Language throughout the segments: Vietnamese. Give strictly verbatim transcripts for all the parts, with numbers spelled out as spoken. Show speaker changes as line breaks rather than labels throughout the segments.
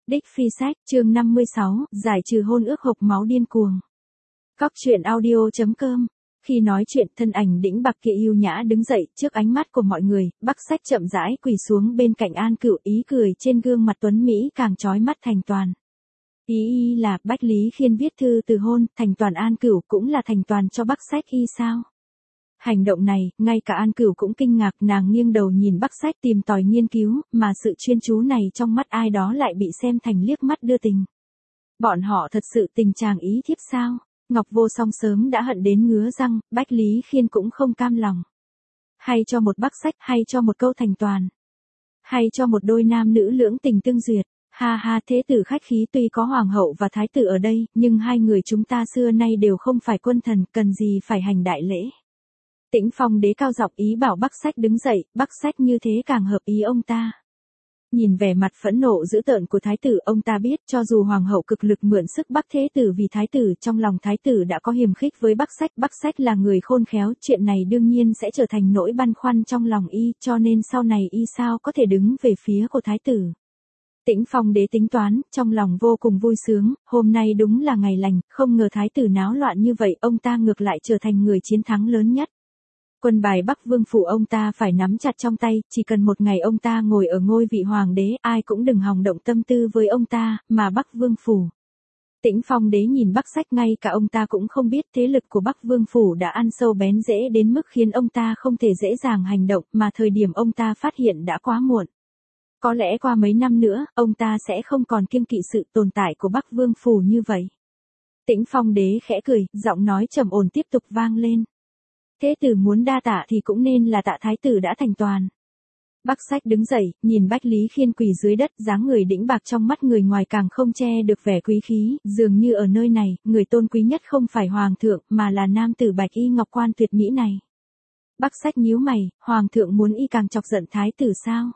Đích Phi Sách, chương năm mươi sáu, giải trừ hôn ước hộc máu điên cuồng. Cóc truyện audio chấm com. Khi nói chuyện, thân ảnh đĩnh bạc kia yêu nhã đứng dậy, trước ánh mắt của mọi người, Bắc Sách chậm rãi quỳ xuống bên cạnh An Cửu, ý cười trên gương mặt tuấn mỹ càng chói mắt thành toàn. Ý y là, Bách Lý Khiên viết thư từ hôn, thành toàn An Cửu cũng là thành toàn cho Bắc Sách y sao? Hành động này, ngay cả An Cửu cũng kinh ngạc, nàng nghiêng đầu nhìn Bắc Sách tìm tòi nghiên cứu, mà sự chuyên chú này trong mắt ai đó lại bị xem thành liếc mắt đưa tình. Bọn họ thật sự tình chàng ý thiếp sao? Ngọc Vô Song sớm đã hận đến ngứa răng, Bách Lý Khiên cũng không cam lòng. Hay cho một Bắc Sách, hay cho một câu thành toàn. Hay cho một đôi nam nữ lưỡng tình tương duyệt. Ha ha, thế tử khách khí, tuy có hoàng hậu và thái tử ở đây, nhưng hai người chúng ta xưa nay đều không phải quân thần, cần gì phải hành đại lễ. Tĩnh Phong đế cao giọng ý bảo Bắc Sách đứng dậy, Bắc Sách như thế càng hợp ý ông ta. Nhìn vẻ mặt phẫn nộ dữ tợn của thái tử, ông ta biết cho dù hoàng hậu cực lực mượn sức Bắc thế tử vì thái tử, trong lòng thái tử đã có hiềm khích với Bắc Sách. Bắc Sách là người khôn khéo, chuyện này đương nhiên sẽ trở thành nỗi băn khoăn trong lòng y, cho nên sau này y sao có thể đứng về phía của thái tử. Tĩnh Phong đế tính toán, trong lòng vô cùng vui sướng, hôm nay đúng là ngày lành, không ngờ thái tử náo loạn như vậy, ông ta ngược lại trở thành người chiến thắng lớn nhất. Quân bài Bắc Vương phủ ông ta phải nắm chặt trong tay, chỉ cần một ngày ông ta ngồi ở ngôi vị hoàng đế, ai cũng đừng hòng động tâm tư với ông ta, mà Bắc Vương phủ. Tĩnh Phong đế nhìn Bắc Sách, ngay cả ông ta cũng không biết thế lực của Bắc Vương phủ đã ăn sâu bén rễ đến mức khiến ông ta không thể dễ dàng hành động, mà thời điểm ông ta phát hiện đã quá muộn. Có lẽ qua mấy năm nữa, ông ta sẽ không còn kiêng kỵ sự tồn tại của Bắc Vương phủ như vậy. Tĩnh Phong đế khẽ cười, giọng nói trầm ổn tiếp tục vang lên. Thế tử muốn đa tạ thì cũng nên là tạ thái tử đã thành toàn. Bắc Sách đứng dậy, nhìn Bách Lý Khiên quỳ dưới đất, dáng người đĩnh bạc trong mắt người ngoài càng không che được vẻ quý khí, dường như ở nơi này, người tôn quý nhất không phải hoàng thượng, mà là nam tử bạch y ngọc quan tuyệt mỹ này. Bắc Sách nhíu mày, hoàng thượng muốn y càng chọc giận thái tử sao?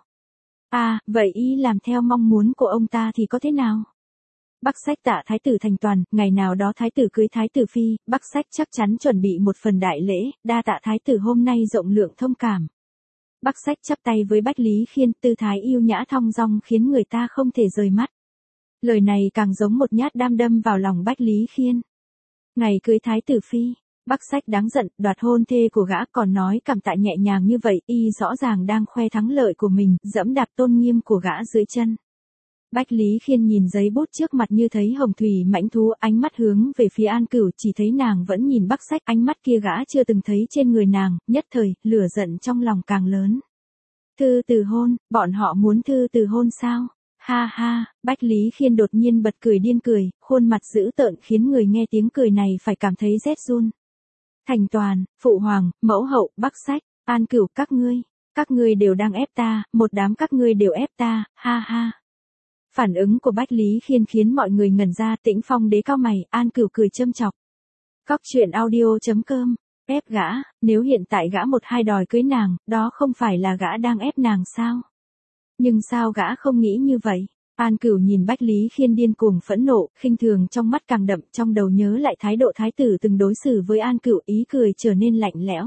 À, vậy y làm theo mong muốn của ông ta thì có thế nào? Bắc Sách tạ thái tử thành toàn, ngày nào đó thái tử cưới thái tử phi, Bắc Sách chắc chắn chuẩn bị một phần đại lễ, đa tạ thái tử hôm nay rộng lượng thông cảm. Bắc Sách chắp tay với Bách Lý Khiên, tư thái yêu nhã thong dong khiến người ta không thể rời mắt. Lời này càng giống một nhát đam đâm vào lòng Bách Lý Khiên. Ngày cưới thái tử phi, Bắc Sách đáng giận, đoạt hôn thê của gã, còn nói cảm tạ nhẹ nhàng như vậy, y rõ ràng đang khoe thắng lợi của mình, dẫm đạp tôn nghiêm của gã dưới chân. Bách Lý Khiên nhìn giấy bút trước mặt như thấy hồng thủy mãnh thú, ánh mắt hướng về phía An Cửu, chỉ thấy nàng vẫn nhìn Bắc Sách, ánh mắt kia gã chưa từng thấy trên người nàng, nhất thời, lửa giận trong lòng càng lớn. Thư từ hôn, bọn họ muốn thư từ hôn sao? Ha ha, Bách Lý Khiên đột nhiên bật cười điên cười, khuôn mặt dữ tợn khiến người nghe tiếng cười này phải cảm thấy rét run. Thành toàn, phụ hoàng, mẫu hậu, Bắc Sách, An Cửu, các ngươi, các ngươi đều đang ép ta, một đám các ngươi đều ép ta, ha ha. Phản ứng của Bách Lý Khiên khiến mọi người ngẩn ra, Tĩnh Phong đế cao mày, An Cửu cười châm chọc. Cóc truyện audio chấm com, ép gã, nếu hiện tại gã một hai đòi cưới nàng, đó không phải là gã đang ép nàng sao? Nhưng sao gã không nghĩ như vậy? An Cửu nhìn Bách Lý Khiên điên cuồng phẫn nộ, khinh thường trong mắt càng đậm, trong đầu nhớ lại thái độ thái tử từng đối xử với An Cửu, ý cười trở nên lạnh lẽo.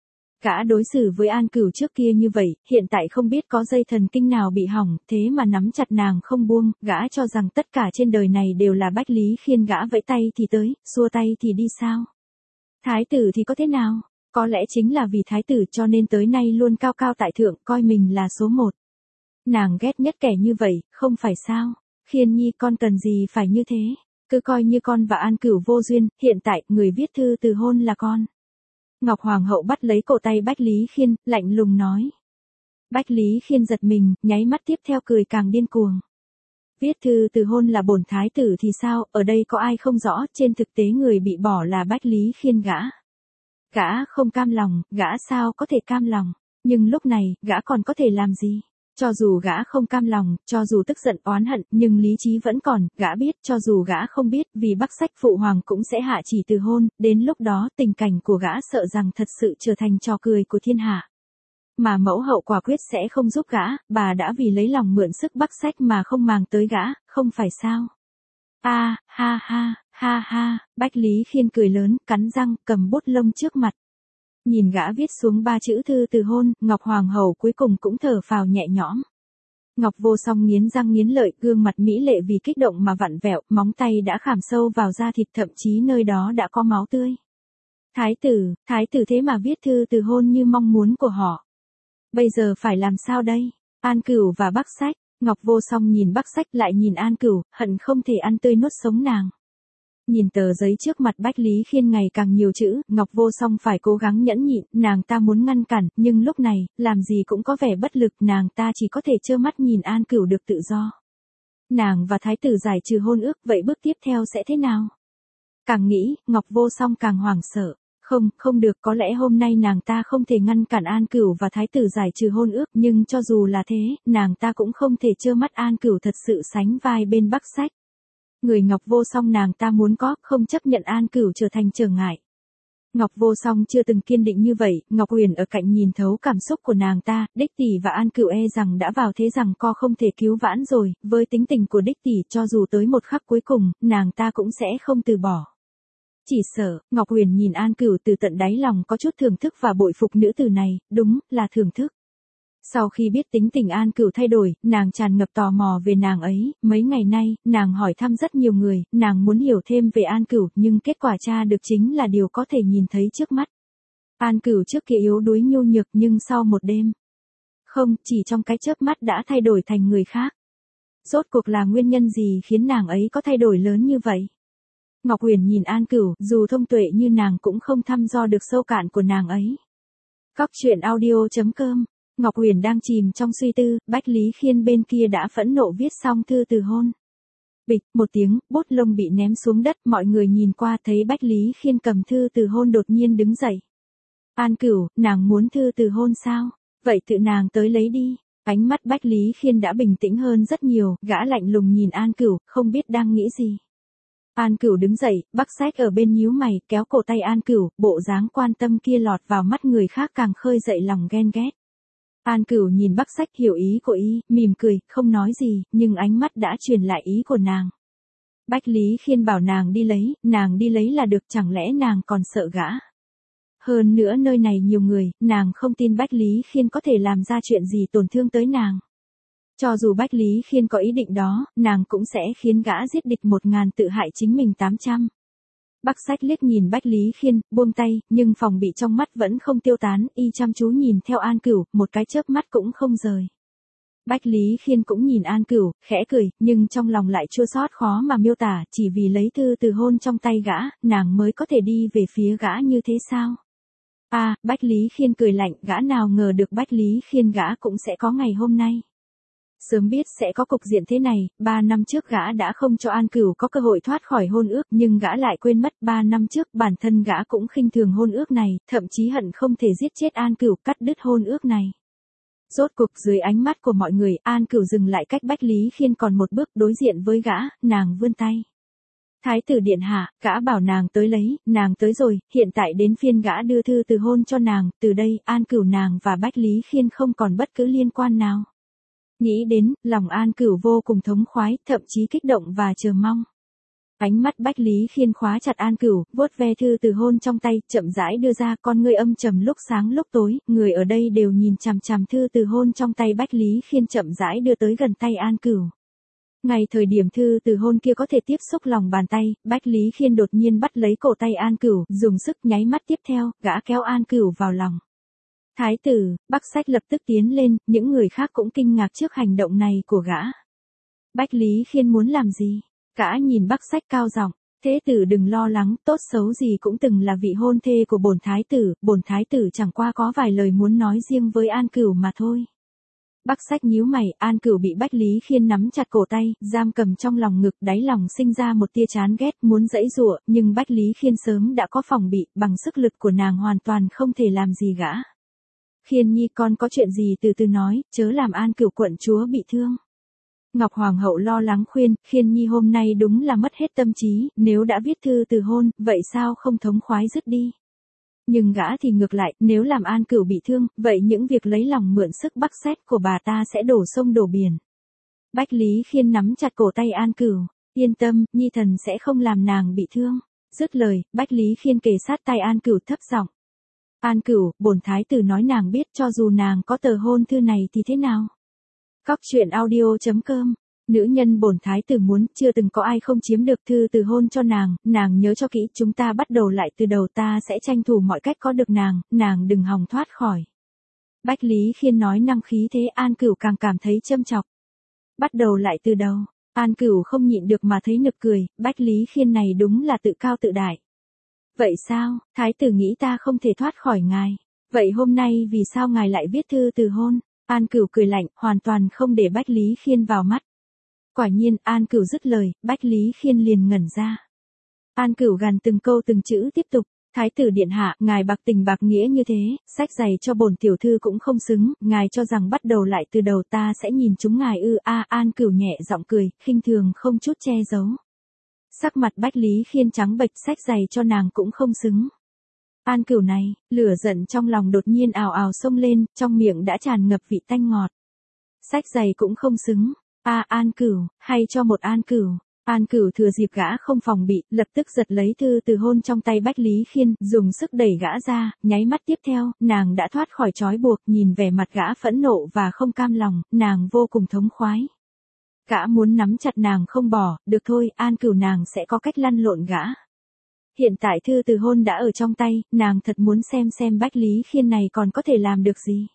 Gã đối xử với An Cửu trước kia như vậy, hiện tại không biết có dây thần kinh nào bị hỏng, thế mà nắm chặt nàng không buông, gã cho rằng tất cả trên đời này đều là Bách Lý Khiên, gã vẫy tay thì tới, xua tay thì đi sao? Thái tử thì có thế nào? Có lẽ chính là vì thái tử cho nên tới nay luôn cao cao tại thượng, coi mình là số một. Nàng ghét nhất kẻ như vậy, không phải sao? Khiên nhi, con cần gì phải như thế? Cứ coi như con và An Cửu vô duyên, hiện tại, người viết thư từ hôn là con. Ngọc Hoàng hậu bắt lấy cổ tay Bách Lý Khiên, lạnh lùng nói. Bách Lý Khiên giật mình, nháy mắt tiếp theo cười càng điên cuồng. Viết thư từ hôn là bổn thái tử thì sao, ở đây có ai không rõ, trên thực tế người bị bỏ là Bách Lý Khiên gã. Gã không cam lòng, gã sao có thể cam lòng, nhưng lúc này, gã còn có thể làm gì? Cho dù gã không cam lòng, cho dù tức giận oán hận, nhưng lý trí vẫn còn, gã biết, cho dù gã không biết, vì Bắc Sách phụ hoàng cũng sẽ hạ chỉ từ hôn, đến lúc đó, tình cảnh của gã sợ rằng thật sự trở thành trò cười của thiên hạ. Mà mẫu hậu quả quyết sẽ không giúp gã, bà đã vì lấy lòng mượn sức Bắc Sách mà không màng tới gã, không phải sao? A, ha ha, ha ha, Bách Lý Khiên cười lớn, cắn răng, cầm bút lông trước mặt. Nhìn gã viết xuống ba chữ thư từ hôn, Ngọc Hoàng hậu cuối cùng cũng thở phào nhẹ nhõm. Ngọc Vô Song nghiến răng nghiến lợi, gương mặt mỹ lệ vì kích động mà vặn vẹo, móng tay đã khảm sâu vào da thịt, thậm chí nơi đó đã có máu tươi. Thái tử, thái tử thế mà viết thư từ hôn như mong muốn của họ. Bây giờ phải làm sao đây? An Cửu và Bắc Sách. Ngọc Vô Song nhìn Bắc Sách lại nhìn An Cửu, hận không thể ăn tươi nuốt sống nàng. Nhìn tờ giấy trước mặt Bách Lý Khiên ngày càng nhiều chữ, Ngọc Vô Song phải cố gắng nhẫn nhịn, nàng ta muốn ngăn cản, nhưng lúc này, làm gì cũng có vẻ bất lực, nàng ta chỉ có thể trơ mắt nhìn An Cửu được tự do. Nàng và thái tử giải trừ hôn ước, vậy bước tiếp theo sẽ thế nào? Càng nghĩ, Ngọc Vô Song càng hoảng sợ. Không, không được, có lẽ hôm nay nàng ta không thể ngăn cản An Cửu và thái tử giải trừ hôn ước, nhưng cho dù là thế, nàng ta cũng không thể trơ mắt An Cửu thật sự sánh vai bên Bắc Sách. Người Ngọc Vô Song nàng ta muốn có, không chấp nhận An Cửu trở thành trở ngại. Ngọc Vô Song chưa từng kiên định như vậy, Ngọc Huyền ở cạnh nhìn thấu cảm xúc của nàng ta, Đích Tỷ và An Cửu e rằng đã vào thế rằng co không thể cứu vãn rồi, với tính tình của Đích Tỷ cho dù tới một khắc cuối cùng, nàng ta cũng sẽ không từ bỏ. Chỉ sợ, Ngọc Huyền nhìn An Cửu từ tận đáy lòng có chút thưởng thức và bội phục nữ tử này, đúng, là thưởng thức. Sau khi biết tính tình An Cửu thay đổi, nàng tràn ngập tò mò về nàng ấy, mấy ngày nay, nàng hỏi thăm rất nhiều người, nàng muốn hiểu thêm về An Cửu, nhưng kết quả tra được chính là điều có thể nhìn thấy trước mắt. An Cửu trước kia yếu đuối nhu nhược nhưng sau một đêm, không, chỉ trong cái chớp mắt đã thay đổi thành người khác. Rốt cuộc là nguyên nhân gì khiến nàng ấy có thay đổi lớn như vậy? Ngọc Huyền nhìn An Cửu, dù thông tuệ như nàng cũng không thăm dò được sâu cạn của nàng ấy. Cóc truyện audio chấm com. Ngọc Huyền đang chìm trong suy tư, Bách Lý Khiên bên kia đã phẫn nộ viết xong thư từ hôn. Bịch, một tiếng, bút lông bị ném xuống đất, mọi người nhìn qua thấy Bách Lý Khiên cầm thư từ hôn đột nhiên đứng dậy. An Cửu, nàng muốn thư từ hôn sao? Vậy tự nàng tới lấy đi. Ánh mắt Bách Lý Khiên đã bình tĩnh hơn rất nhiều, gã lạnh lùng nhìn An Cửu, không biết đang nghĩ gì. An Cửu đứng dậy, Bắc Sách ở bên nhíu mày, kéo cổ tay An Cửu, bộ dáng quan tâm kia lọt vào mắt người khác càng khơi dậy lòng ghen ghét. An Cửu nhìn Bắc Sách hiểu ý của y, mỉm cười, không nói gì, nhưng ánh mắt đã truyền lại ý của nàng. Bách Lý Khiên bảo nàng đi lấy, nàng đi lấy là được, chẳng lẽ nàng còn sợ gã? Hơn nữa nơi này nhiều người, nàng không tin Bách Lý Khiên có thể làm ra chuyện gì tổn thương tới nàng. Cho dù Bách Lý Khiên có ý định đó, nàng cũng sẽ khiến gã giết địch một ngàn tự hại chính mình tám trăm. Bắc Sách liếc nhìn Bách Lý Khiên, buông tay, nhưng phòng bị trong mắt vẫn không tiêu tán, y chăm chú nhìn theo An Cửu, một cái chớp mắt cũng không rời. Bách Lý Khiên cũng nhìn An Cửu, khẽ cười, nhưng trong lòng lại chua xót khó mà miêu tả, chỉ vì lấy thư từ hôn trong tay gã, nàng mới có thể đi về phía gã như thế sao? À, Bách Lý Khiên cười lạnh, gã nào ngờ được Bách Lý Khiên gã cũng sẽ có ngày hôm nay. Sớm biết sẽ có cục diện thế này, ba năm trước gã đã không cho An Cửu có cơ hội thoát khỏi hôn ước, nhưng gã lại quên mất ba năm trước bản thân gã cũng khinh thường hôn ước này, thậm chí hận không thể giết chết An Cửu, cắt đứt hôn ước này. Rốt cuộc dưới ánh mắt của mọi người, An Cửu dừng lại cách Bách Lý Khiên còn một bước, đối diện với gã, nàng vươn tay. Thái tử điện hạ, gã bảo nàng tới lấy, nàng tới rồi, hiện tại đến phiên gã đưa thư từ hôn cho nàng, từ đây, An Cửu nàng và Bách Lý Khiên không còn bất cứ liên quan nào. Nghĩ đến, lòng An Cửu vô cùng thống khoái, thậm chí kích động và chờ mong. Ánh mắt Bách Lý Khiên khóa chặt An Cửu, vuốt ve thư từ hôn trong tay, chậm rãi đưa ra, con ngươi âm trầm lúc sáng lúc tối, người ở đây đều nhìn chằm chằm thư từ hôn trong tay Bách Lý Khiên chậm rãi đưa tới gần tay An Cửu. Ngay thời điểm thư từ hôn kia có thể tiếp xúc lòng bàn tay, Bách Lý Khiên đột nhiên bắt lấy cổ tay An Cửu, dùng sức nháy mắt tiếp theo, gã kéo An Cửu vào lòng. Thái tử, Bắc Sách lập tức tiến lên, những người khác cũng kinh ngạc trước hành động này của gã. Bách Lý Khiên muốn làm gì? Gã nhìn Bắc Sách cao giọng, thế tử đừng lo lắng, tốt xấu gì cũng từng là vị hôn thê của bổn thái tử, bổn thái tử chẳng qua có vài lời muốn nói riêng với An Cửu mà thôi. Bắc Sách nhíu mày, An Cửu bị Bách Lý Khiên nắm chặt cổ tay, giam cầm trong lòng ngực, đáy lòng sinh ra một tia chán ghét, muốn giãy giụa, nhưng Bách Lý Khiên sớm đã có phòng bị, bằng sức lực của nàng hoàn toàn không thể làm gì gã. Khiên nhi, con có chuyện gì từ từ nói, chớ làm An Cửu quận chúa bị thương. Ngọc Hoàng hậu lo lắng khuyên, Khiên nhi hôm nay đúng là mất hết tâm trí, nếu đã viết thư từ hôn, vậy sao không thống khoái dứt đi. Nhưng gã thì ngược lại, nếu làm An Cửu bị thương, vậy những việc lấy lòng mượn sức Bắc Sách của bà ta sẽ đổ sông đổ biển. Bách Lý Khiên nắm chặt cổ tay An Cửu, yên tâm, nhi thần sẽ không làm nàng bị thương. Dứt lời, Bách Lý Khiên kề sát tay An Cửu thấp giọng. An Cửu, bổn thái tử nói nàng biết cho dù nàng có tờ hôn thư này thì thế nào? Cóc truyện audio chấm com. Nữ nhân bổn thái tử muốn, chưa từng có ai không chiếm được thư từ hôn cho nàng, nàng nhớ cho kỹ, chúng ta bắt đầu lại từ đầu, ta sẽ tranh thủ mọi cách có được nàng, nàng đừng hòng thoát khỏi. Bách Lý Khiên nói năng khí thế, An Cửu càng cảm thấy châm chọc. Bắt đầu lại từ đầu, An Cửu không nhịn được mà thấy nực cười, Bách Lý Khiên này đúng là tự cao tự đại. Vậy sao, thái tử nghĩ ta không thể thoát khỏi ngài, vậy hôm nay vì sao ngài lại viết thư từ hôn? An Cửu cười lạnh, hoàn toàn không để Bách Lý Khiên vào mắt. Quả nhiên, An Cửu dứt lời, Bách Lý Khiên liền ngẩn ra. An Cửu gằn từng câu từng chữ tiếp tục, thái tử điện hạ, ngài bạc tình bạc nghĩa như thế, sách giày cho bổn tiểu thư cũng không xứng, ngài cho rằng bắt đầu lại từ đầu ta sẽ nhìn chúng ngài ư? A An Cửu nhẹ giọng cười, khinh thường không chút che giấu. Sắc mặt Bách Lý Khiên trắng bệch, sách giày cho nàng cũng không xứng. An Cửu này, lửa giận trong lòng đột nhiên ào ào xông lên, trong miệng đã tràn ngập vị tanh ngọt. Sách giày cũng không xứng. A à, An Cửu, hay cho một An Cửu. An Cửu thừa dịp gã không phòng bị, lập tức giật lấy thư từ hôn trong tay Bách Lý Khiên, dùng sức đẩy gã ra, nháy mắt tiếp theo, nàng đã thoát khỏi trói buộc, nhìn vẻ mặt gã phẫn nộ và không cam lòng, nàng vô cùng thống khoái. Gã muốn nắm chặt nàng không bỏ, được thôi, An Cửu nàng sẽ có cách lăn lộn gã. Hiện tại thư từ hôn đã ở trong tay, nàng thật muốn xem xem Bách Lý Khiên này còn có thể làm được gì.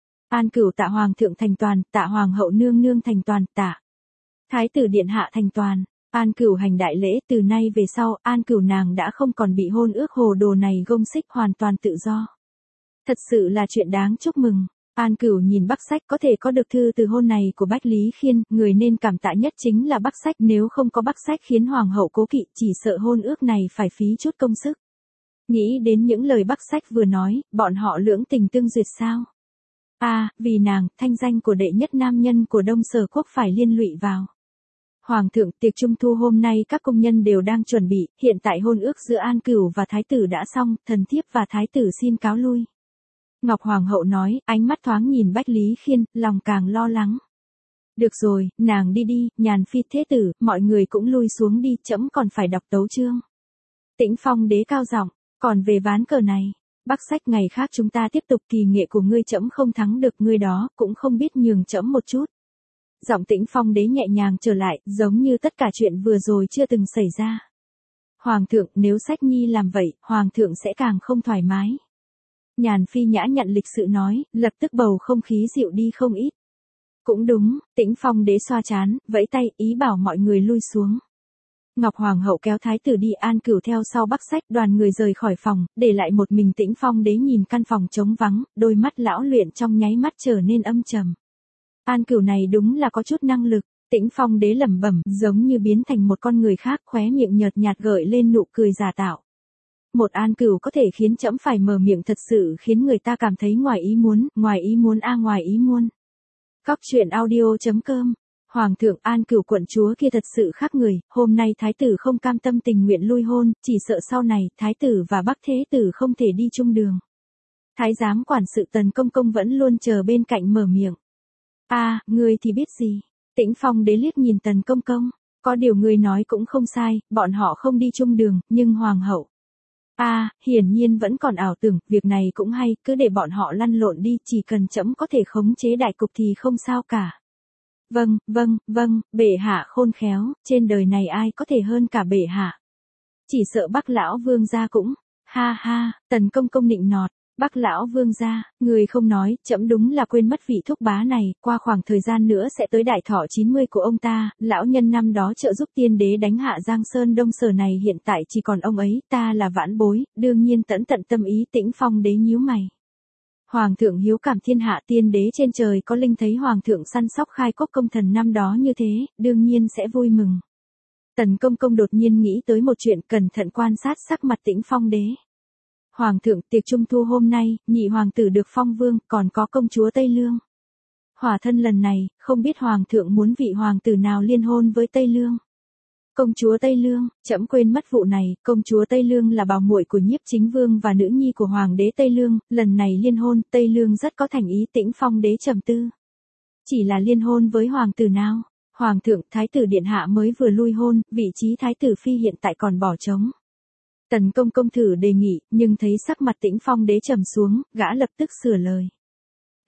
An Cửu tạ hoàng thượng thành toàn, tạ hoàng hậu nương nương thành toàn, tạ thái tử điện hạ thành toàn. An Cửu hành đại lễ, từ nay về sau, An Cửu nàng đã không còn bị hôn ước hồ đồ này gông xích, hoàn toàn tự do. Thật sự là chuyện đáng chúc mừng. An Cửu nhìn Bắc Sách, có thể có được thư từ hôn này của Bách Lý Khiên, người nên cảm tạ nhất chính là Bắc Sách, nếu không có Bắc Sách khiến hoàng hậu cố kỵ, chỉ sợ hôn ước này phải phí chút công sức. Nghĩ đến những lời Bắc Sách vừa nói, bọn họ lưỡng tình tương duyệt sao? A, à, vì nàng, thanh danh của đệ nhất nam nhân của Đông Sở Quốc phải liên lụy vào. Hoàng thượng, tiệc trung thu hôm nay các công nhân đều đang chuẩn bị, hiện tại hôn ước giữa An Cửu và thái tử đã xong, thần thiếp và thái tử xin cáo lui. Ngọc Hoàng hậu nói, ánh mắt thoáng nhìn Bách Lý Khiên, lòng càng lo lắng. Được rồi, nàng đi đi, Nhàn Phi thế tử, mọi người cũng lui xuống đi, trẫm còn phải đọc tấu chương. Tĩnh Phong đế cao giọng, còn về ván cờ này, Bắc Sách, ngày khác chúng ta tiếp tục, kỳ nghệ của ngươi trẫm không thắng được ngươi đó, cũng không biết nhường trẫm một chút. Giọng Tĩnh Phong đế nhẹ nhàng trở lại, giống như tất cả chuyện vừa rồi chưa từng xảy ra. Hoàng thượng, nếu Sách Nhi làm vậy, Hoàng thượng sẽ càng không thoải mái. Nhàn Phi nhã nhặn lịch sự nói, lập tức bầu không khí dịu đi không ít. Cũng đúng, Tĩnh Phong đế xoa trán, vẫy tay, ý bảo mọi người lui xuống. Ngọc Hoàng hậu kéo thái tử đi, An Cửu theo sau Bắc Sách, đoàn người rời khỏi phòng, để lại một mình Tĩnh Phong đế nhìn căn phòng trống vắng, đôi mắt lão luyện trong nháy mắt trở nên âm trầm. An Cửu này đúng là có chút năng lực. Tĩnh Phong đế lẩm bẩm, giống như biến thành một con người khác, khóe miệng nhợt nhạt gợi lên nụ cười giả tạo. Một An Cửu có thể khiến trẫm phải mở miệng, thật sự khiến người ta cảm thấy ngoài ý muốn, ngoài ý muốn a à, ngoài ý muốn. Cóc truyện audio chấm com. Hoàng thượng, An Cửu quận chúa kia thật sự khác người, hôm nay thái tử không cam tâm tình nguyện lui hôn, chỉ sợ sau này, thái tử và Bắc thế tử không thể đi chung đường. Thái giám quản sự Tần Công Công vẫn luôn chờ bên cạnh mở miệng. A, à, ngươi thì biết gì? Tĩnh Phong đế liếc nhìn Tần Công Công, có điều ngươi nói cũng không sai, bọn họ không đi chung đường, nhưng hoàng hậu. A, à, hiển nhiên vẫn còn ảo tưởng, việc này cũng hay, cứ để bọn họ lăn lộn đi, chỉ cần trẫm có thể khống chế đại cục thì không sao cả. Vâng, vâng, vâng, bệ hạ khôn khéo, trên đời này ai có thể hơn cả bệ hạ. Chỉ sợ Bắc lão vương gia cũng, ha ha, Tần Công Công nịnh nọt, Bắc lão vương gia, người không nói, trẫm đúng là quên mất vị thúc bá này, qua khoảng thời gian nữa sẽ tới đại thọ chín mươi của ông ta, lão nhân năm đó trợ giúp tiên đế đánh hạ Giang Sơn Đông Sở này, hiện tại chỉ còn ông ấy, ta là vãn bối, đương nhiên tẫn tận tâm ý. Tĩnh Phong đế nhíu mày. Hoàng thượng hiếu cảm thiên hạ, tiên đế trên trời có linh thấy hoàng thượng săn sóc khai quốc công thần năm đó như thế, đương nhiên sẽ vui mừng. Tần Công Công đột nhiên nghĩ tới một chuyện, cẩn thận quan sát sắc mặt Tĩnh Phong đế. Hoàng thượng, tiệc trung thu hôm nay, nhị hoàng tử được phong vương, còn có công chúa Tây Lương. Hỏa thân lần này, không biết hoàng thượng muốn vị hoàng tử nào liên hôn với Tây Lương. Công chúa Tây Lương, trẫm quên mất vụ này, công chúa Tây Lương là bảo muội của Nhiếp Chính Vương và nữ nhi của hoàng đế Tây Lương, lần này liên hôn, Tây Lương rất có thành ý. Tĩnh Phong đế trầm tư. Chỉ là liên hôn với hoàng tử nào? Hoàng thượng, thái tử điện hạ mới vừa lui hôn, vị trí thái tử phi hiện tại còn bỏ trống. Tần Công Công thử đề nghị, nhưng thấy sắc mặt Tĩnh Phong đế trầm xuống, gã lập tức sửa lời.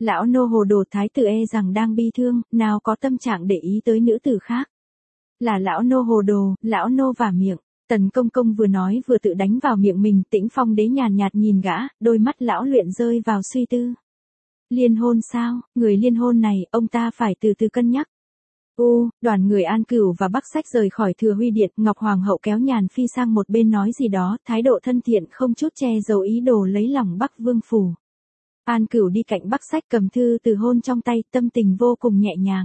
Lão nô hồ đồ, thái tử e rằng đang bi thương, nào có tâm trạng để ý tới nữ tử khác. Là lão nô hồ đồ, lão nô vả miệng. Tần công công vừa nói vừa tự đánh vào miệng mình. Tĩnh Phong đế nhàn nhạt nhìn gã, đôi mắt lão luyện rơi vào suy tư. Liên hôn sao? Người liên hôn này, ông ta phải từ từ cân nhắc. U, đoàn người An Cửu và Bắc Sách rời khỏi Thừa Huy Điện. Ngọc Hoàng hậu kéo Nhàn Phi sang một bên nói gì đó, thái độ thân thiện không chút che giấu ý đồ lấy lòng Bắc Vương phủ. An Cửu đi cạnh Bắc Sách cầm thư từ hôn trong tay, tâm tình vô cùng nhẹ nhàng.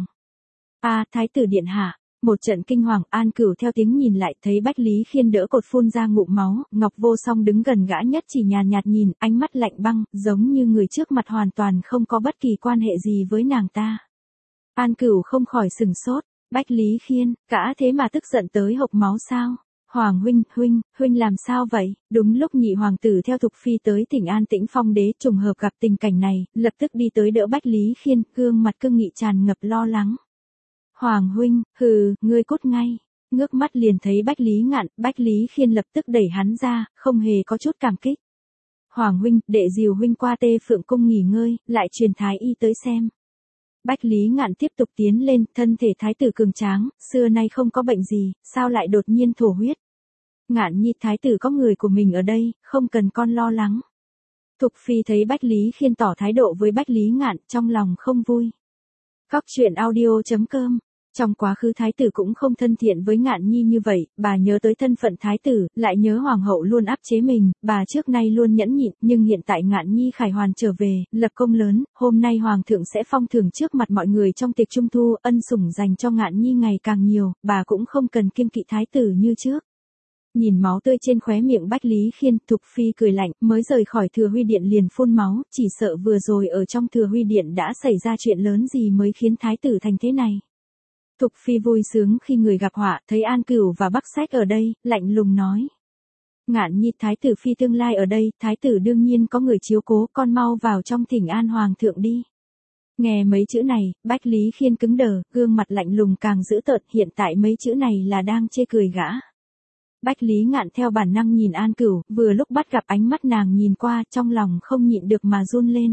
A, thái tử điện hạ. Một trận kinh hoàng, An Cửu theo tiếng nhìn lại, thấy Bách Lý Khiên đỡ cột phun ra ngụm máu, Ngọc Vô Song đứng gần gã nhất chỉ nhàn nhạt nhìn, ánh mắt lạnh băng, giống như người trước mặt hoàn toàn không có bất kỳ quan hệ gì với nàng ta. An Cửu không khỏi sừng sốt, Bách Lý Khiên, gã thế mà tức giận tới hộc máu sao? Hoàng huynh, huynh, huynh làm sao vậy? Đúng lúc nhị hoàng tử theo Thục Phi tới Thỉnh An Tĩnh Phong đế trùng hợp gặp tình cảnh này, lập tức đi tới đỡ Bách Lý Khiên, gương mặt cương nghị tràn ngập lo lắng. Hoàng huynh, hừ, ngươi cút ngay. Ngước mắt liền thấy Bách Lý Ngạn, Bách Lý Khiên lập tức đẩy hắn ra, không hề có chút cảm kích. Hoàng huynh, đệ dìu huynh qua Tê Phượng cung nghỉ ngơi, lại truyền thái y tới xem. Bách Lý Ngạn tiếp tục tiến lên, thân thể thái tử cường tráng, xưa nay không có bệnh gì, sao lại đột nhiên thổ huyết. Ngạn nhi, thái tử có người của mình ở đây, không cần con lo lắng. Thục Phi thấy Bách Lý Khiên tỏ thái độ với Bách Lý Ngạn, trong lòng không vui. Góc truyện audio chấm com. Trong quá khứ thái tử cũng không thân thiện với Ngạn nhi như vậy, bà nhớ tới thân phận thái tử, lại nhớ hoàng hậu luôn áp chế mình, bà trước nay luôn nhẫn nhịn, nhưng hiện tại Ngạn nhi khải hoàn trở về, lập công lớn, hôm nay hoàng thượng sẽ phong thưởng trước mặt mọi người trong tiệc trung thu, ân sủng dành cho Ngạn nhi ngày càng nhiều, bà cũng không cần kiêng kỵ thái tử như trước. Nhìn máu tươi trên khóe miệng Bách Lý Khiên, Thục Phi cười lạnh, mới rời khỏi Thừa Huy Điện liền phun máu, chỉ sợ vừa rồi ở trong Thừa Huy Điện đã xảy ra chuyện lớn gì mới khiến thái tử thành thế này. Thục Phi vui sướng khi người gặp họa, thấy An Cửu và Bắc Sách ở đây, lạnh lùng nói. Ngạn nhi, thái tử phi tương lai ở đây, thái tử đương nhiên có người chiếu cố, con mau vào trong thỉnh an hoàng thượng đi. Nghe mấy chữ này, Bách Lý Khiên cứng đờ, gương mặt lạnh lùng càng dữ tợn, hiện tại mấy chữ này là đang chê cười gã. Bách Lý Ngạn theo bản năng nhìn An Cửu, vừa lúc bắt gặp ánh mắt nàng nhìn qua, trong lòng không nhịn được mà run lên.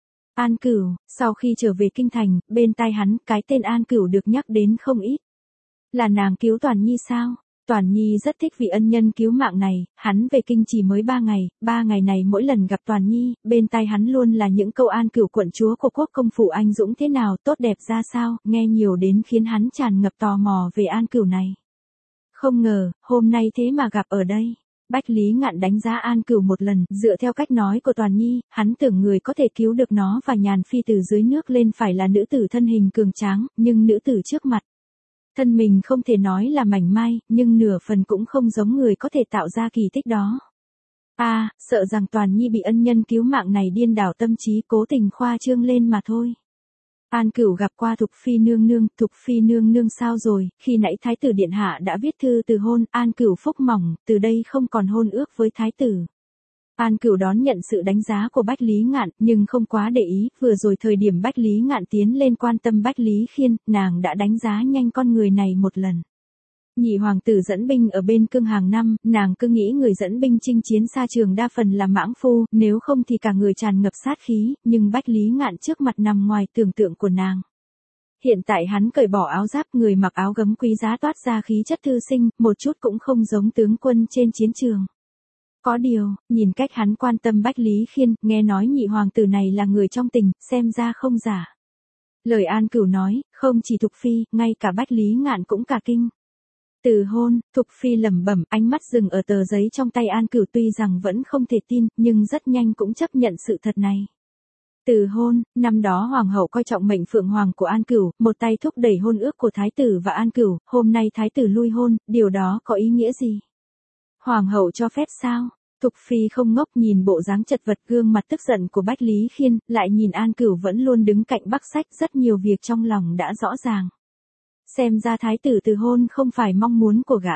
An Cửu, sau khi trở về kinh thành, bên tai hắn, cái tên An Cửu được nhắc đến không ít. Là nàng cứu Toàn Nhi sao? Toàn Nhi rất thích vị ân nhân cứu mạng này, hắn về kinh chỉ mới ba ngày, ba ngày này mỗi lần gặp Toàn Nhi, bên tai hắn luôn là những câu An Cửu quận chúa của quốc công phủ anh dũng thế nào, tốt đẹp ra sao, nghe nhiều đến khiến hắn tràn ngập tò mò về An Cửu này. Không ngờ, hôm nay thế mà gặp ở đây. Bách Lý Ngạn đánh giá An Cửu một lần, dựa theo cách nói của Toàn Nhi, hắn tưởng người có thể cứu được nó và Nhàn Phi từ dưới nước lên phải là nữ tử thân hình cường tráng, nhưng nữ tử trước mặt. Thân mình không thể nói là mảnh mai, nhưng nửa phần cũng không giống người có thể tạo ra kỳ tích đó. A, à, sợ rằng Toàn Nhi bị ân nhân cứu mạng này điên đảo tâm trí cố tình khoa trương lên mà thôi. An Cửu gặp qua Thục Phi nương nương, Thục Phi nương nương sao rồi, khi nãy Thái tử Điện Hạ đã viết thư từ hôn, An Cửu phúc mỏng, từ đây không còn hôn ước với Thái tử. An Cửu đón nhận sự đánh giá của Bách Lý Ngạn, nhưng không quá để ý, vừa rồi thời điểm Bách Lý Ngạn tiến lên quan tâm Bách Lý Khiên, nàng đã đánh giá nhanh con người này một lần. Nhị hoàng tử dẫn binh ở bên cương hàng năm, nàng cứ nghĩ người dẫn binh chinh chiến xa trường đa phần là mãng phu, nếu không thì cả người tràn ngập sát khí, nhưng Bách Lý Ngạn trước mặt nằm ngoài tưởng tượng của nàng. Hiện tại hắn cởi bỏ áo giáp, người mặc áo gấm quý giá toát ra khí chất thư sinh, một chút cũng không giống tướng quân trên chiến trường. Có điều, nhìn cách hắn quan tâm Bách Lý Khiên, nghe nói nhị hoàng tử này là người trong tình, xem ra không giả. Lời An Cửu nói, không chỉ Thục Phi, ngay cả Bách Lý Ngạn cũng cả kinh. Từ hôn, Thục Phi lẩm bẩm, ánh mắt dừng ở tờ giấy trong tay An Cửu, tuy rằng vẫn không thể tin, nhưng rất nhanh cũng chấp nhận sự thật này. Từ hôn, năm đó hoàng hậu coi trọng mệnh phượng hoàng của An Cửu, một tay thúc đẩy hôn ước của thái tử và An Cửu, hôm nay thái tử lui hôn, điều đó có ý nghĩa gì? Hoàng hậu cho phép sao? Thục Phi không ngốc, nhìn bộ dáng chật vật gương mặt tức giận của Bách Lý Khiên, lại nhìn An Cửu vẫn luôn đứng cạnh Bắc Sách, rất nhiều việc trong lòng đã rõ ràng. Xem ra thái tử từ hôn không phải mong muốn của gã.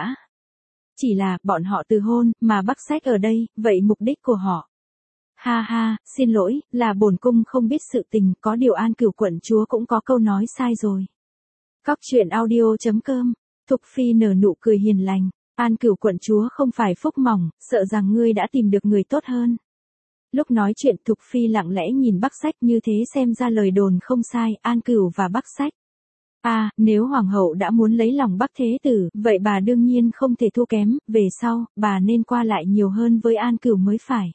Chỉ là, bọn họ từ hôn, mà Bắc Sách ở đây, vậy mục đích của họ. Ha ha, xin lỗi, là bổn cung không biết sự tình, có điều An Cửu quận chúa cũng có câu nói sai rồi. Góc truyện audio chấm com, Thục Phi nở nụ cười hiền lành, An Cửu quận chúa không phải phúc mỏng, sợ rằng ngươi đã tìm được người tốt hơn. Lúc nói chuyện Thục Phi lặng lẽ nhìn Bắc Sách, như thế xem ra lời đồn không sai, An Cửu và Bắc Sách. À, nếu hoàng hậu đã muốn lấy lòng Bắc Thế Tử, vậy bà đương nhiên không thể thua kém, về sau, bà nên qua lại nhiều hơn với An Cửu mới phải.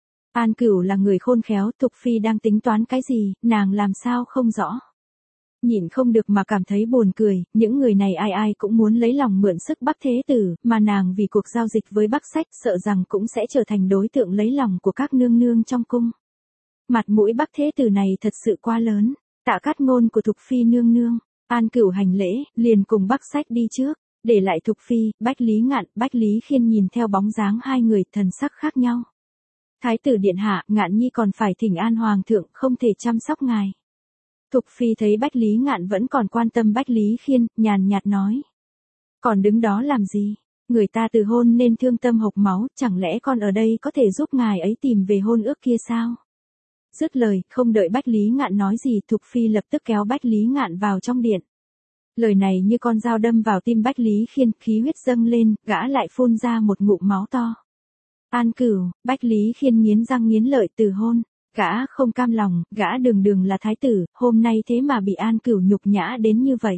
An Cửu là người khôn khéo, Thục Phi đang tính toán cái gì, nàng làm sao không rõ. Nhìn không được mà cảm thấy buồn cười, những người này ai ai cũng muốn lấy lòng mượn sức Bắc Thế Tử, mà nàng vì cuộc giao dịch với Bắc Sách sợ rằng cũng sẽ trở thành đối tượng lấy lòng của các nương nương trong cung. Mặt mũi Bắc Thế Tử này thật sự quá lớn, tạ cát ngôn của Thục Phi nương nương. An Cửu hành lễ, liền cùng Bắc Sách đi trước, để lại Thục Phi, Bách Lý Ngạn, Bách Lý Khiên nhìn theo bóng dáng hai người, thần sắc khác nhau. Thái tử điện hạ, Ngạn nhi còn phải thỉnh an hoàng thượng, không thể chăm sóc ngài. Thục Phi thấy Bách Lý Ngạn vẫn còn quan tâm Bách Lý Khiên, nhàn nhạt nói. Còn đứng đó làm gì? Người ta từ hôn nên thương tâm hộc máu, chẳng lẽ con ở đây có thể giúp ngài ấy tìm về hôn ước kia sao? Dứt lời, không đợi Bách Lý Ngạn nói gì, Thục Phi lập tức kéo Bách Lý Ngạn vào trong điện. Lời này như con dao đâm vào tim Bách Lý Khiên, khí huyết dâng lên, gã lại phun ra một ngụm máu to. An Cửu, Bách Lý Khiên nghiến răng nghiến lợi, từ hôn. Gã không cam lòng, gã đường đường là thái tử, hôm nay thế mà bị An Cửu nhục nhã đến như vậy.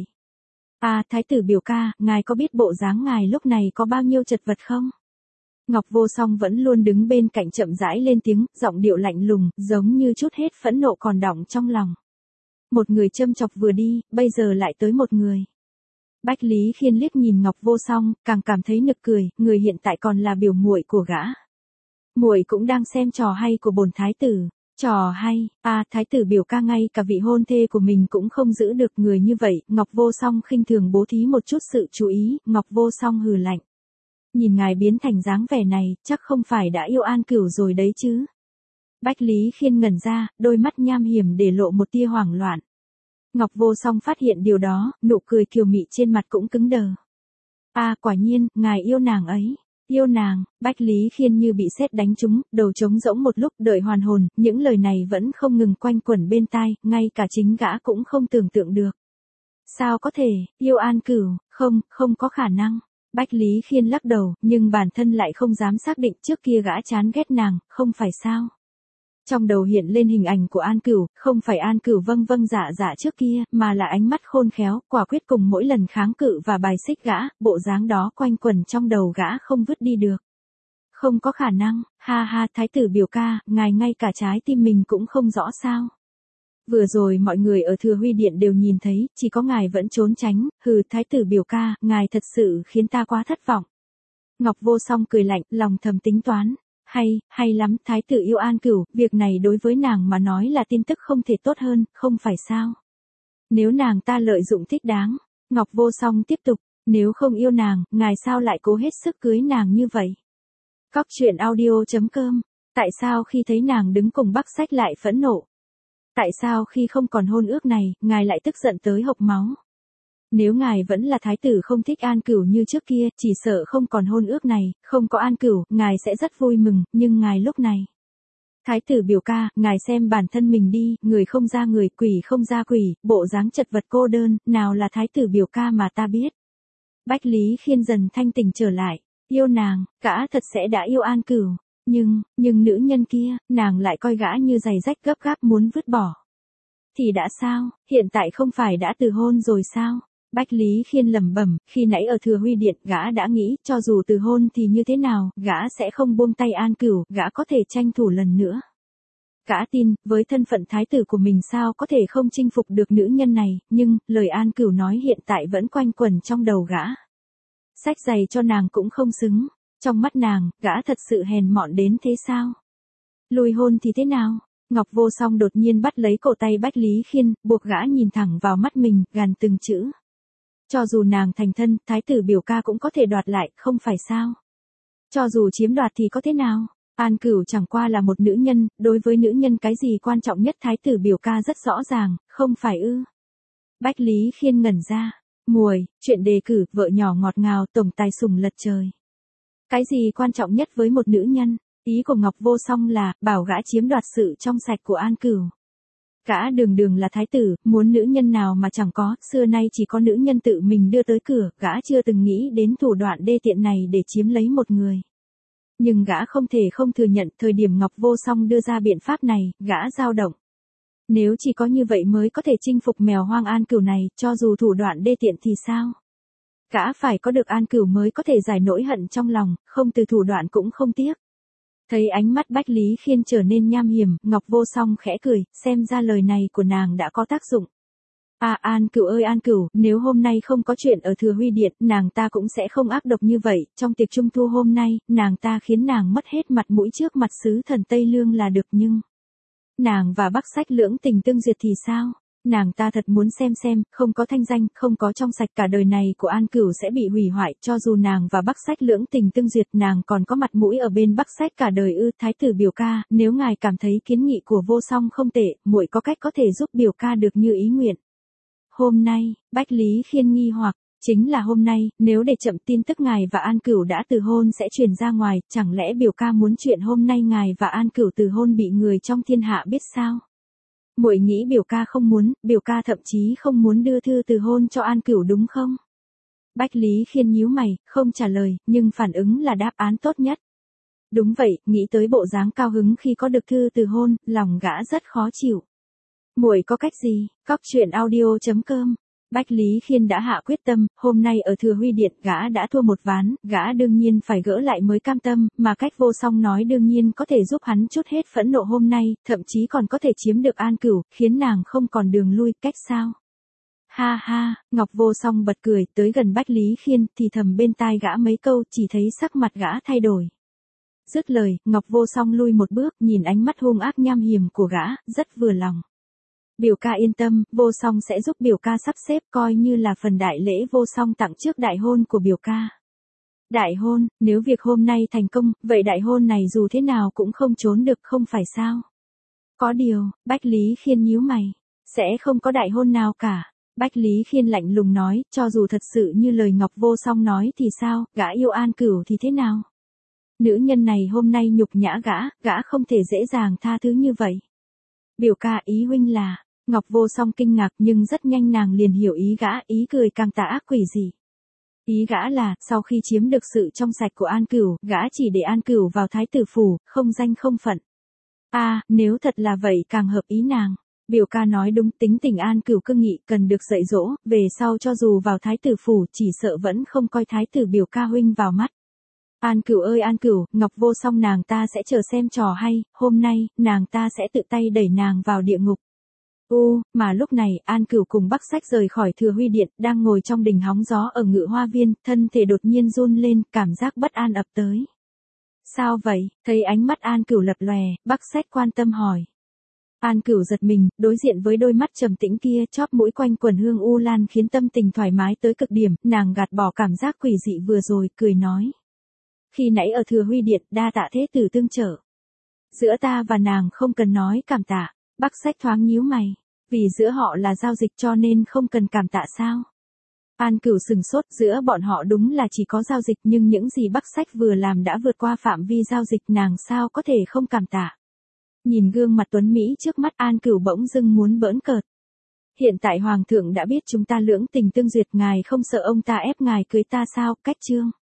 À, thái tử biểu ca, ngài có biết bộ dáng ngài lúc này có bao nhiêu chật vật không? Ngọc Vô Song vẫn luôn đứng bên cạnh chậm rãi lên tiếng, giọng điệu lạnh lùng, giống như chút hết phẫn nộ còn đọng trong lòng. Một người châm chọc vừa đi, bây giờ lại tới một người. Bách Lý Khiên liếc nhìn Ngọc Vô Song, càng cảm thấy nực cười, người hiện tại còn là biểu muội của gã. Muội cũng đang xem trò hay của bổn thái tử. Trò hay, à, thái tử biểu ca ngay cả vị hôn thê của mình cũng không giữ được, người như vậy. Ngọc Vô Song khinh thường bố thí một chút sự chú ý, Ngọc Vô Song hừ lạnh. Nhìn ngài biến thành dáng vẻ này, chắc không phải đã yêu An Cửu rồi đấy chứ. Bách Lý Khiên ngẩn ra, đôi mắt nham hiểm để lộ một tia hoảng loạn. Ngọc Vô Song phát hiện điều đó, nụ cười kiều mị trên mặt cũng cứng đờ. À, quả nhiên, ngài yêu nàng ấy. Yêu nàng, Bách Lý Khiên như bị sét đánh trúng, đầu trống rỗng một lúc, đợi hoàn hồn, những lời này vẫn không ngừng quanh quẩn bên tai, ngay cả chính gã cũng không tưởng tượng được. Sao có thể, yêu An Cửu, không, không có khả năng. Bách Lý Khiên lắc đầu, nhưng bản thân lại không dám xác định, trước kia gã chán ghét nàng, không phải sao. Trong đầu hiện lên hình ảnh của An Cửu, không phải An Cửu vâng vâng dạ dạ trước kia, mà là ánh mắt khôn khéo, quả quyết cùng mỗi lần kháng cự và bài xích gã, bộ dáng đó quanh quẩn trong đầu gã không vứt đi được. Không có khả năng, ha ha, thái tử biểu ca, ngài ngay cả trái tim mình cũng không rõ sao. Vừa rồi mọi người ở Thừa Huy Điện đều nhìn thấy, chỉ có ngài vẫn trốn tránh, hừ, thái tử biểu ca, ngài thật sự khiến ta quá thất vọng. Ngọc Vô Song cười lạnh, lòng thầm tính toán. Hay, hay lắm, thái tử yêu An Cửu, việc này đối với nàng mà nói là tin tức không thể tốt hơn, không phải sao. Nếu nàng ta lợi dụng thích đáng, Ngọc Vô Song tiếp tục, nếu không yêu nàng, ngài sao lại cố hết sức cưới nàng như vậy. Cóc truyện audio chấm com, tại sao khi thấy nàng đứng cùng Bắc Sách lại phẫn nộ? Tại sao khi không còn hôn ước này, ngài lại tức giận tới hộc máu? Nếu ngài vẫn là thái tử không thích An Cửu như trước kia, chỉ sợ không còn hôn ước này, không có An Cửu, ngài sẽ rất vui mừng, nhưng ngài lúc này. Thái tử biểu ca, ngài xem bản thân mình đi, người không ra người, quỷ không ra quỷ, bộ dáng chật vật cô đơn, nào là thái tử biểu ca mà ta biết. Bách Lý Khiên dần thanh tỉnh trở lại, yêu nàng, gã thật sẽ đã yêu An Cửu, nhưng, nhưng nữ nhân kia, nàng lại coi gã như giày rách gấp gáp muốn vứt bỏ. Thì đã sao, hiện tại không phải đã từ hôn rồi sao? Bách Lý Khiên lẩm bẩm, khi nãy ở Thừa Huy Điện, gã đã nghĩ, cho dù từ hôn thì như thế nào, gã sẽ không buông tay An Cửu, gã có thể tranh thủ lần nữa. Gã tin, với thân phận thái tử của mình sao có thể không chinh phục được nữ nhân này, nhưng, lời An Cửu nói hiện tại vẫn quanh quẩn trong đầu gã. Xách giày cho nàng cũng không xứng, trong mắt nàng, gã thật sự hèn mọn đến thế sao? Lùi hôn thì thế nào? Ngọc Vô Song đột nhiên bắt lấy cổ tay Bách Lý Khiên, buộc gã nhìn thẳng vào mắt mình, gằn từng chữ. Cho dù nàng thành thân, thái tử biểu ca cũng có thể đoạt lại, không phải sao? Cho dù chiếm đoạt thì có thế nào? An Cửu chẳng qua là một nữ nhân, đối với nữ nhân cái gì quan trọng nhất thái tử biểu ca rất rõ ràng, không phải ư? Bách Lý Khiên ngẩn ra, muội, chuyện đề cử, vợ nhỏ ngọt ngào, tổng tài sủng lật trời. Cái gì quan trọng nhất với một nữ nhân? Ý của Ngọc Vô Song là, bảo gã chiếm đoạt sự trong sạch của An Cửu. Gã đường đường là thái tử, muốn nữ nhân nào mà chẳng có, xưa nay chỉ có nữ nhân tự mình đưa tới cửa, gã chưa từng nghĩ đến thủ đoạn đê tiện này để chiếm lấy một người. Nhưng gã không thể không thừa nhận thời điểm Ngọc Vô Song đưa ra biện pháp này, gã dao động. Nếu chỉ có như vậy mới có thể chinh phục mèo hoang An Cửu này, cho dù thủ đoạn đê tiện thì sao? Gã phải có được An Cửu mới có thể giải nỗi hận trong lòng, không từ thủ đoạn cũng không tiếc. Thấy ánh mắt Bách Lý Khiên trở nên nham hiểm, Ngọc Vô Song khẽ cười, xem ra lời này của nàng đã có tác dụng. À An Cửu ơi An Cửu, nếu hôm nay không có chuyện ở Thừa Huy Điện, nàng ta cũng sẽ không ác độc như vậy, trong tiệc trung thu hôm nay, nàng ta khiến nàng mất hết mặt mũi trước mặt sứ thần Tây Lương là được nhưng... Nàng và Bắc Sách lưỡng tình tương duyệt thì sao? Nàng ta thật muốn xem xem, không có thanh danh, không có trong sạch cả đời này của An Cửu sẽ bị hủy hoại, cho dù nàng và Bắc Sách lưỡng tình tương duyệt nàng còn có mặt mũi ở bên Bắc Sách cả đời ư. Thái tử biểu ca, nếu ngài cảm thấy kiến nghị của Vô Song không tệ, muội có cách có thể giúp biểu ca được như ý nguyện. Hôm nay, Bách Lý Khiên nghi hoặc, chính là hôm nay, nếu để chậm tin tức ngài và An Cửu đã từ hôn sẽ truyền ra ngoài, chẳng lẽ biểu ca muốn chuyện hôm nay ngài và An Cửu từ hôn bị người trong thiên hạ biết sao? Muội nghĩ biểu ca không muốn, biểu ca thậm chí không muốn đưa thư từ hôn cho An Cửu đúng không? Bách Lý Khiên nhíu mày, không trả lời, nhưng phản ứng là đáp án tốt nhất. Đúng vậy, nghĩ tới bộ dáng cao hứng khi có được thư từ hôn, lòng gã rất khó chịu. Muội có cách gì? Cóc truyện audio chấm com. Bách Lý Khiên đã hạ quyết tâm, hôm nay ở Thừa Huy Điện gã đã thua một ván, gã đương nhiên phải gỡ lại mới cam tâm, mà cách Vô Song nói đương nhiên có thể giúp hắn chút hết phẫn nộ hôm nay, thậm chí còn có thể chiếm được An Cửu, khiến nàng không còn đường lui, cách sao? Ha ha, Ngọc Vô Song bật cười, tới gần Bách Lý Khiên, thì thầm bên tai gã mấy câu, chỉ thấy sắc mặt gã thay đổi. Dứt lời, Ngọc Vô Song lui một bước, nhìn ánh mắt hung ác nham hiểm của gã, rất vừa lòng. Biểu ca yên tâm, Vô Song sẽ giúp biểu ca sắp xếp coi như là phần đại lễ Vô Song tặng trước đại hôn của biểu ca. Đại hôn, nếu việc hôm nay thành công, vậy đại hôn này dù thế nào cũng không trốn được không phải sao? Có điều, Bách Lý Khiên nhíu mày, sẽ không có đại hôn nào cả. Bách Lý Khiên lạnh lùng nói, cho dù thật sự như lời Ngọc Vô Song nói thì sao, gã yêu An Cửu thì thế nào? Nữ nhân này hôm nay nhục nhã gã, gã không thể dễ dàng tha thứ như vậy. Biểu ca ý huynh là... Ngọc Vô Song kinh ngạc nhưng rất nhanh nàng liền hiểu ý gã, ý cười càng tà ác quỷ dị. Ý gã là, sau khi chiếm được sự trong sạch của An Cửu, gã chỉ để An Cửu vào thái tử phủ, không danh không phận. À, nếu thật là vậy càng hợp ý nàng. Biểu ca nói đúng, tính tình An Cửu cương nghị, cần được dạy dỗ, về sau cho dù vào thái tử phủ chỉ sợ vẫn không coi thái tử biểu ca huynh vào mắt. An Cửu ơi An Cửu, Ngọc Vô Song nàng ta sẽ chờ xem trò hay, hôm nay, nàng ta sẽ tự tay đẩy nàng vào địa ngục. U, mà lúc này, An Cửu cùng Bắc Sách rời khỏi Thừa Huy Điện, đang ngồi trong đình hóng gió ở Ngự Hoa Viên, thân thể đột nhiên run lên, cảm giác bất an ập tới. Sao vậy? Thấy ánh mắt An Cửu lập lòe, Bắc Sách quan tâm hỏi. An Cửu giật mình, đối diện với đôi mắt trầm tĩnh kia, chóp mũi quanh quần hương u lan khiến tâm tình thoải mái tới cực điểm, nàng gạt bỏ cảm giác quỷ dị vừa rồi, cười nói. Khi nãy ở Thừa Huy Điện, đa tạ thế tử tương trợ. Giữa ta và nàng không cần nói cảm tạ. Bắc Sách thoáng nhíu mày, vì giữa họ là giao dịch cho nên không cần cảm tạ sao? An Cửu sừng sốt, giữa bọn họ đúng là chỉ có giao dịch nhưng những gì Bắc Sách vừa làm đã vượt qua phạm vi giao dịch, nàng sao có thể không cảm tạ? Nhìn gương mặt tuấn Mỹ trước mắt, An Cửu bỗng dưng muốn bỡn cợt. Hiện tại Hoàng thượng đã biết chúng ta lưỡng tình tương duyệt, ngài không sợ ông ta ép ngài cưới ta sao? Cách chương.